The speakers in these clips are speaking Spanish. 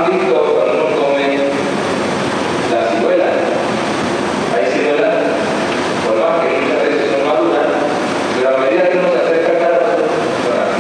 ¿Han visto cuando uno come la ciruela? Hay ciruelas, por más que muchas veces son maduras, pero a medida que uno se acerca al árbol, son así.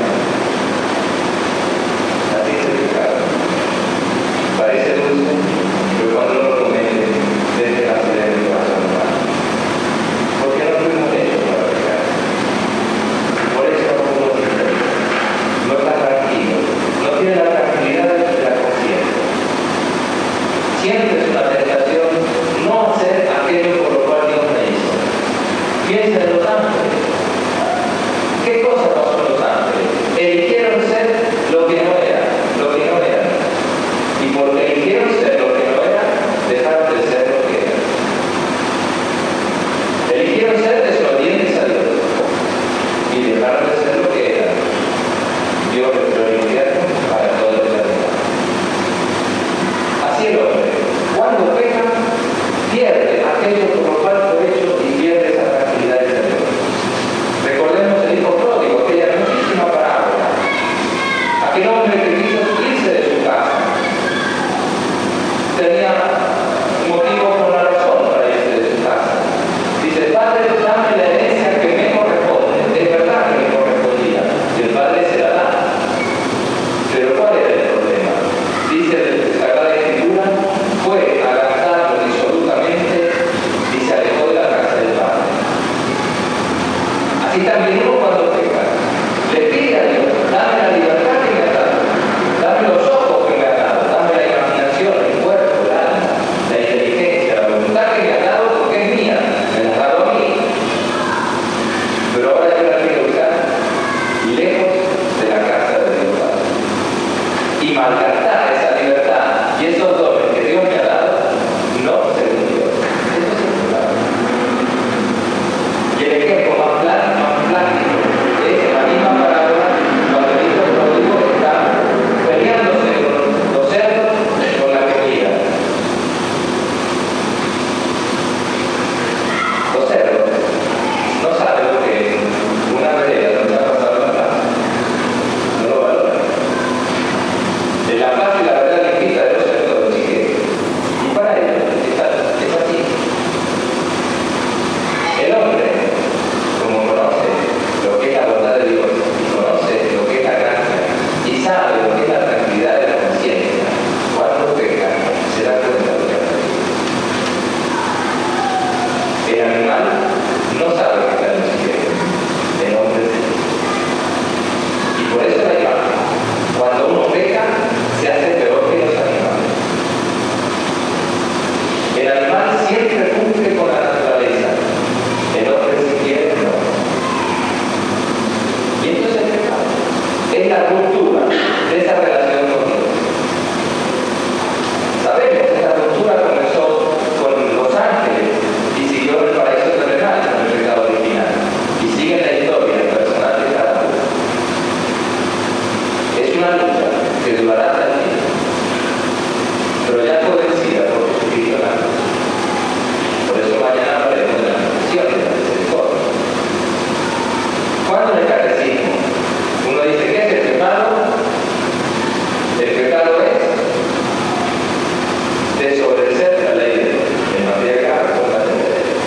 Así se explica. Parece dulce, pero cuando uno lo come, desde la ciudad del corazón humano. ¿Por qué no fuimos hechos para pecar? Por eso uno no está tranquilo, no tiene la tranquilidad de la conciencia. Siempre es una tentación no hacer aquello por lo cual Dios me hizo. Piensa en los ángeles. ¿Qué cosa pasó en los ángeles? Eligieron ser lo que no eran, y porque eligieron ser lo que no eran, dejaron de ser lo que eran. Eligieron ser desobedientes a Dios y dejaron de ser lo que eran. Dios les dio el infierno para toda la eternidad. Así el hombre, cuando peca, pierde aquello por lo cual fue hecho y pierde esa tranquilidad interior. Recordemos el hijo pródigo, aquella hermosísima parábola. Aquel hombre que quiso irse de su casa tenía motivo con la razón para irse de su casa. Dice: Padre, dame la herencia que me corresponde. Es verdad que me correspondía, y el Padre se la da. Pero ¿cuál era el problema? Dice la Sagrada Escritura: fue agazado disolutamente y se alejó de la casa del Padre. Así también uno cuando peca, le pide a Dios: dame la libertad que me has dado, dame los ojos que me has dado, dame la imaginación, el cuerpo, el alma, la inteligencia, la voluntad que me has dado, porque es mía, me la has dado a mí. Pero ahora yo la quiero usar lejos de la casa de Dios Padre. Y malgastar esa libertad y esos dones que Dios me ha dado, no según Dios. Eso es el problema. Y el ejemplo más plástico es la misma parábola cuando el hijo pródigo está peleándose con los cerdos con la comida. Los cerdos no saben lo que es una vereda donde ha pasado la plaza. No lo valoran. En la plaza y la verdad limpita de los cerdos los chiqueros. Y para ellos es así. El hombre, como conoce lo que es la bondad de Dios, y conoce lo que es la gracia, y sabe lo que es la tranquilidad de la conciencia, cuando peca, se da cuenta de lo que hace. El animal no sabe que está en el cielo, el hombre sí. Y por eso la imagen, cuando uno peca, se hace peor que los animales. El animal siempre cumple con la naturaleza, el hombre si quiere no. Y esto es el pecado, es la ruptura de esa relación con Dios. Sabemos que esta ruptura comenzó con los ángeles y siguió en el paraíso terrenal con el pecado original, y sigue en la historia el personaje de cada uno. Es una lucha que durará hasta el fin, pero ya fue vencida por Jesucristo en la cruz. Por eso mañana hablaremos de la confesión de la misericordia. Cuando en el catecismo uno dice: ¿qué es el pecado? El pecado es desobedecer la ley de Dios en materia que corresponde a la ley de Dios.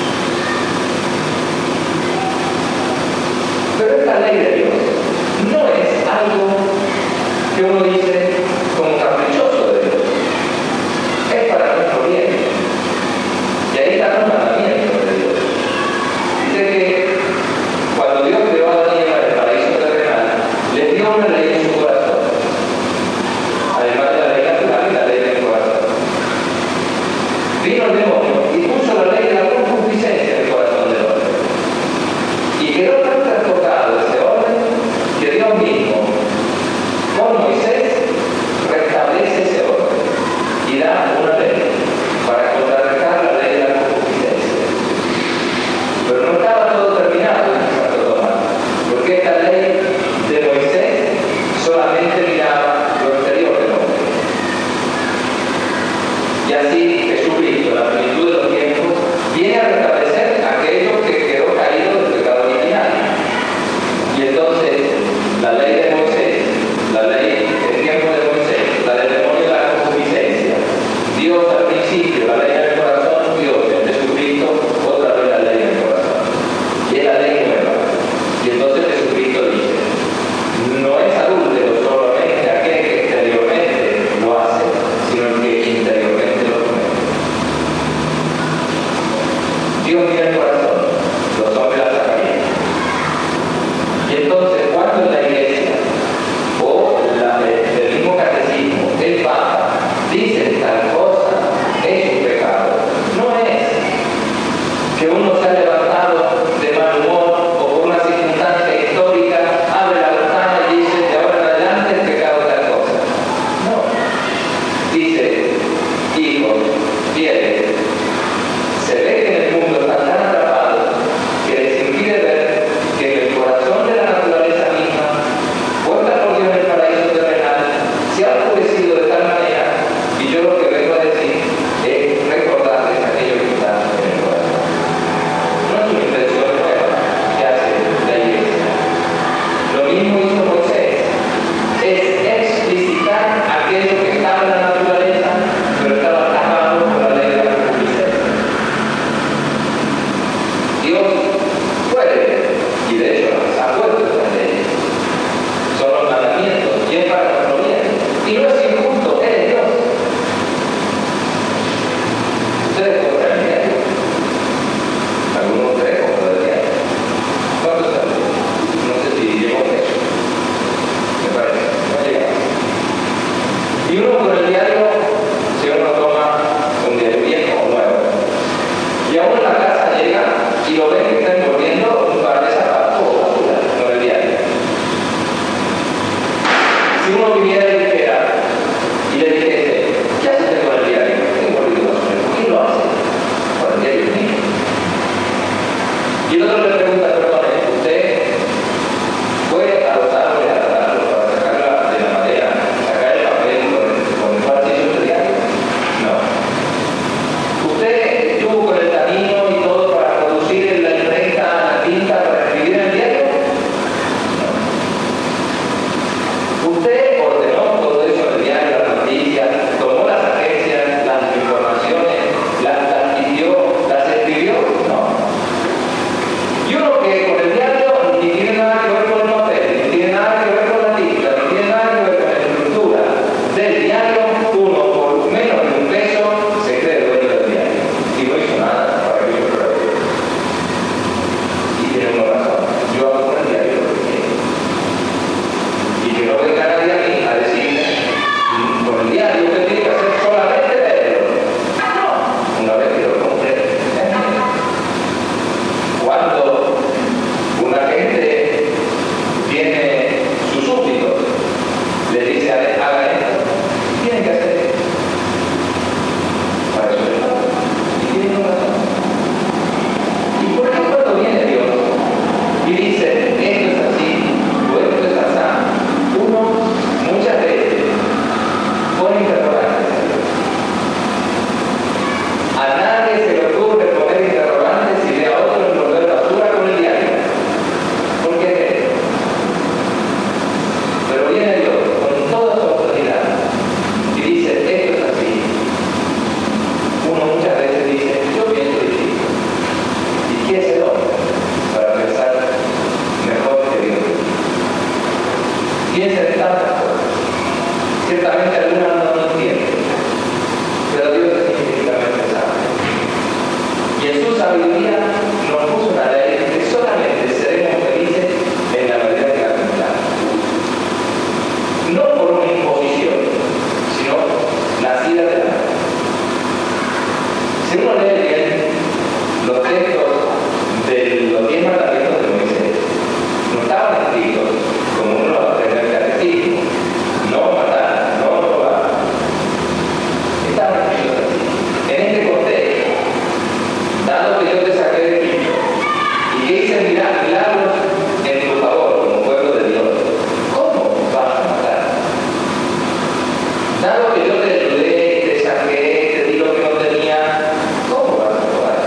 Pero esta ley de Dios no es algo que uno dice como caprichoso de Dios. Es para nuestro bien. Y ahí está un mandamiento de Dios. Dice que cuando Dios creó a Adán y Eva en el paraíso terrenal, les dio una ley en su corazón. Además de la ley natural y la ley del corazón. Vino el demonio y puso la ley de la concupiscencia en el corazón del hombre. Y quedó tan trastocado ese orden que Dios mismo, con Moisés, restablece ese orden y da una ley para contrarrestar la ley de la concupiscencia. Pero no estaba todo terminado en Santo Tomás, porque esta ley de Moisés solamente miraba lo exterior del hombre. Y así Jesucristo, la plenitud de los tiempos, viene a restablecer aquello que quedó caído del pecado original. Y entonces la ley de Moisés, la ley del tiempo de Moisés, la del demonio de la sido de tal manera, y yo lo que vengo a decir es recordarles aquello que está en el corazón. No es una intención nueva que hace la iglesia. Lo mismo hizo Moisés, es explicitar aquello que estaba en la naturaleza, pero estaba tapado por la ley de la concupiscencia. Dios puede, y de hecho ha puesto estas leyes, son los mandamientos, y es para nuestro bien. Y no es injusto, Él es Dios. Ustedes compran el diario. Algunos de ustedes compran el diario. ¿Cuánto sale? No sé si llegó a eso. Me parece, no llega. Y uno con el diario, si uno toma un diario viejo o nuevo, y a uno en la casa llega y lo ve que está envolviendo un par de zapatos o basura con el diario. Si uno viniera y dijera, y le dijese, ¿qué haces con el diario? Tengo envolvido basura. ¿Por qué lo hace? Con el diario mío. Y el otro le pregunta, perdón, ¿usted fue a los árboles a tratarlos para sacar de la madera, sacar el papel con el cuartillo del diario? No. ¿Usted estuvo con el camino y todo para producir la imprenta, la tinta para escribir en el diario? No. ¿Usted ordenó todo eso en el diario, las noticias, tomó las agencias, las informaciones, las pidió, las escribió? No. Y uno que con el diario ni tiene nada que ver con el papel, ni tiene nada que ver con la tinta, ni tiene nada que ver con la estructura del diario, uno por menos de un peso se cree dueño del diario. Y no hizo nada para que yo lo haga. Y tiene una razón. Yo hago con el diario lo que quiero. Y que no venga nadie a mí a decirme, con el diario usted tiene que hacer solamente leerlo. No, una vez que lo compré, es mío. Cuando una gente tiene sus súbditos, le dice haga esto, tienen que hacer esto. Para eso es todo. Y tienen razón. ¿Y por qué cuando viene Dios y dice esto es así, o esto es así, uno muchas veces pone interrogantes? A nadie se le ocurre poner interrogantes y ve a otro envolver basura con el diario. ¿Por qué? Pero viene Dios con toda su autoridad y dice, esto es así. Uno muchas veces dice, yo pienso distinto. ¿Y quién es el hombre para pensar mejor que Dios? Piensa en tantas cosas. Ciertamente algunas no lo entienden, pero Dios es infinitamente sabio. Y en su sabiduría nos puso una ley que solamente seremos felices en la medida que la cumplamos. No por una imposición, sino nacida de la fe. Si uno lee bien los textos de los 10 mandamientos de Moisés, no estaban escritos como uno lo aprende en el catecismo. No matar, no robar. Estaban escritos así. En este contexto, dado que yo te saqué de Egipto y que hice milagros en tu favor como pueblo de Dios, ¿cómo vas a matar? Dado que yo te ayudé, te saqué, te di lo que no tenía, ¿cómo vas a robar?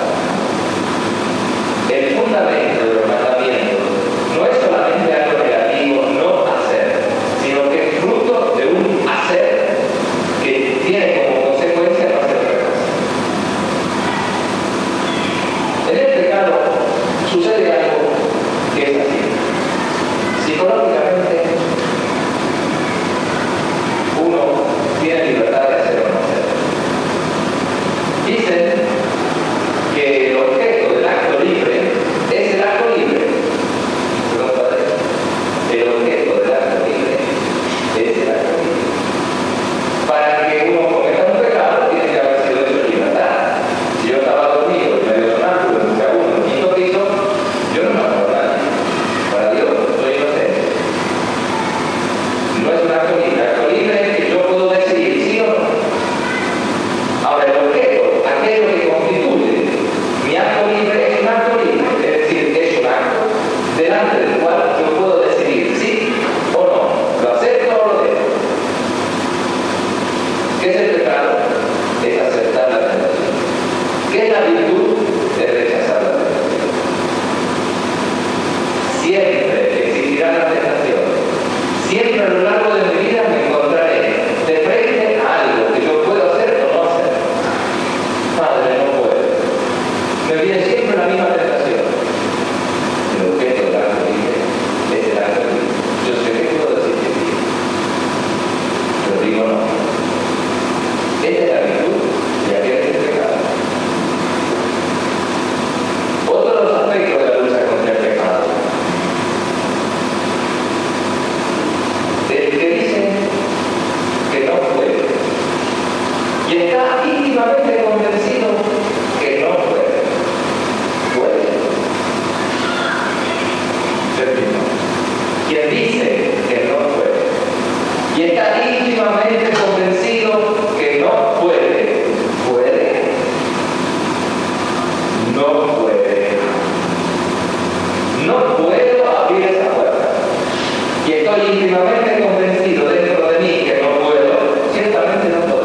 El fundamento de los mandamientos no es solamente algo negativo, no hacer, sino que es fruto de un hacer que tiene como consecuencia no hacer otra cosa. En el pecado sucede algo que es así. Psicológicamente, uno tiene libertad de ¿Qué es el pecado? Es aceptar la tentación. ¿Qué es la virtud? Es rechazar la tentación. Siempre existirá la tentación. Siempre a lo largo de mi vida me encontraré de frente a algo que yo puedo hacer o no hacer. Padre, no puedo. Me viene siempre la misma tentación. El objeto del acto libre es el acto libre. Yo sé que puedo decir que sí, pero digo no. Esta es la virtud y aquel es el pecado. Otro de los aspectos de la lucha contra el pecado. El que dice que no puede y está íntimamente convencido que no puede. Puede. Repito. Quien dice que no puede y está íntimamente convencido que no puede. ¿Puede? No puede. No puedo abrir esa puerta. Y estoy íntimamente convencido dentro de mí que no puedo. Ciertamente no puedo.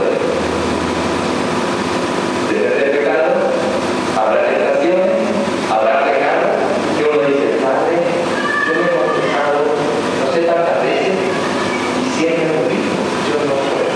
Desde el pecado habrá tentaciones, habrá pecado que uno dice, Padre, yo me he confesado no sé tantas veces y siempre lo mismo, yo no puedo.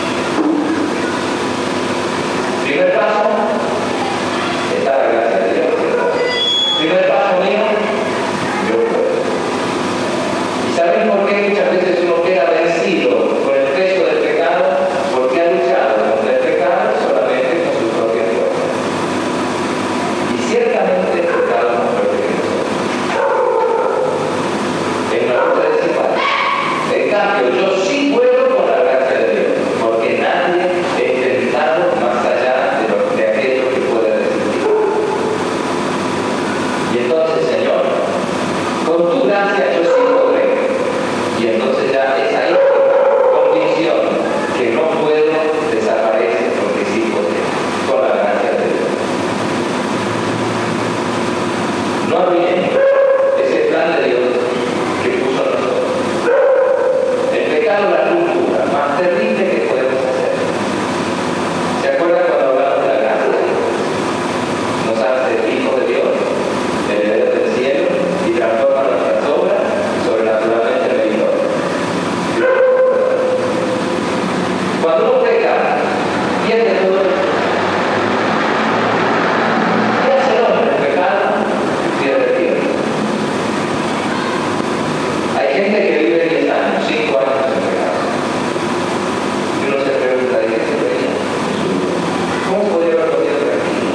Primer paso está la gracia de Dios. Primer paso mío, yo puedo. ¿Y saben por qué muchas veces uno queda vencido con el peso del pecado? Porque ha luchado contra el pecado solamente con su propia fuerza. Y ciertamente el pecado es más fuerte que nosotros. Es una lucha desigual. En cambio, yo sí puedo con la gracia de Dios, porque nadie es tentado más allá de aquello que pueda resistir. Y entonces, Señor, con tu gracia yo sí podré. Y entonces ya esa convicción que no puedo desaparece porque sí podré, con la gracia de Dios. No olvidemos ese plan de Dios que puso en nosotros. El pecado es la cultura más terrible que podemos hacer. ¿Se acuerdan cuando hablamos de la gracia? Nos hace hijos de Dios, herederos del cielo y transforma nuestras obras sobrenaturalmente meritorias. Cuando uno peca, pierde todo. ¿Qué hace el hombre? El pecado pierde tiempo. Hay gente que vive 10 años, 5 años en pecado. Y uno se pregunta, ¿de qué se reía? ¿Cómo podría haber podido tranquilo?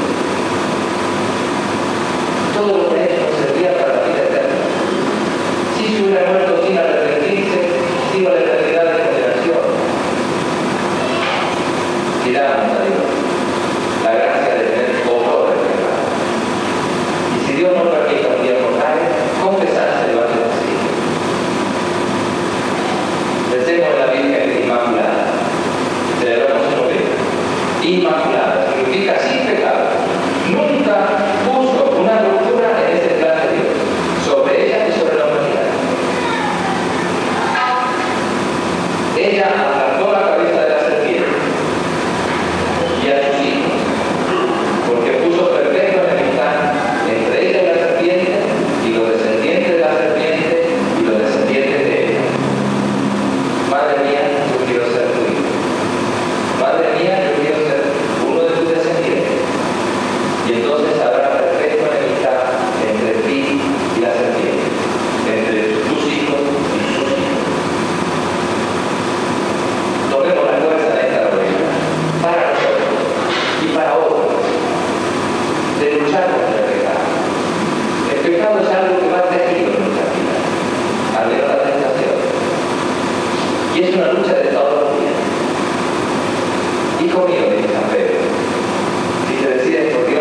Todo lo que es nos servía para la vida eterna. Si se hubiera muerto sin arrepentirse, sin la eternidad de condenación. Pidamos a Dios la gracia de tener horror del pecado. Y si Dios nos permite un día mortal, confesarse delante de sí. Pensemos en la Virgen Inmaculada. Celebramos su novena. Inmaculada significa sin pecado. Nunca puso una ruptura en ese plan de Dios, sobre ella y sobre la humanidad. Ella aplastó la cabeza de la serpiente y a sus hijos, porque puso perpetua enemistad entre ella y la serpiente, y los descendientes de la serpiente y los descendientes de ella. Madre mía, yo quiero ser tu hijo. Madre mía, yo quiero ser uno de tus descendientes. Y entonces habrá perpetua enemistad entre ti y la serpiente, entre tus hijos y sus hijos. Tomemos la fuerza de esta novena para nosotros y para otros, de luchar contra el pecado. El pecado es algo que va tejido en nuestra vida, al menos la tentación. Y es una lucha de todos los días. Hijo mío, dice San Pedro, si te decides por